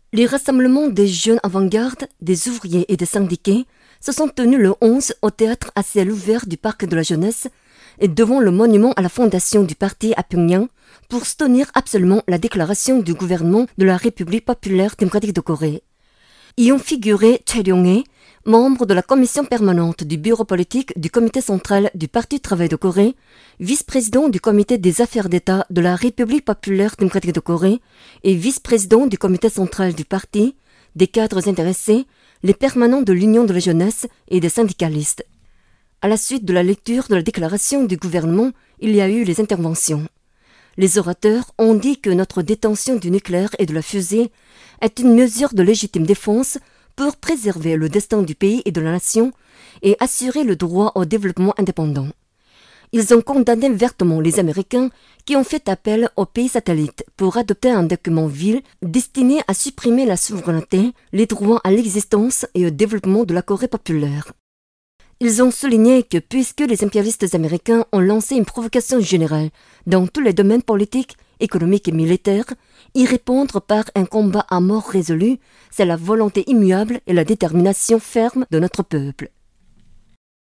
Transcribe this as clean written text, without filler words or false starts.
Les rassemblements des jeunes avant-garde, des ouvriers et des syndiqués se sont tenus le 11 au théâtre à ciel ouvert du Parc de la Jeunesse et devant le monument à la fondation du parti à Pyongyang pour soutenir absolument la déclaration du gouvernement de la République populaire démocratique de Corée. Y ont figuré Choi Ryong-hae, membre de la commission permanente du bureau politique du comité central du Parti du travail de Corée, vice-président du comité des affaires d'État de la République populaire démocratique de Corée et vice-président du comité central du parti, des cadres intéressés, les permanents de l'Union de la jeunesse et des syndicalistes. À la suite de la lecture de la déclaration du gouvernement, il y a eu les interventions. Les orateurs ont dit que notre détention du nucléaire et de la fusée est une mesure de légitime défense pour préserver le destin du pays et de la nation et assurer le droit au développement indépendant. Ils ont condamné vertement les Américains qui ont fait appel aux pays satellites pour adopter un document vil destiné à supprimer la souveraineté, les droits à l'existence et au développement de la Corée populaire. Ils ont souligné que puisque les impérialistes américains ont lancé une provocation générale dans tous les domaines politiques, économiques et militaires, y répondre par un combat à mort résolu, c'est la volonté immuable et la détermination ferme de notre peuple.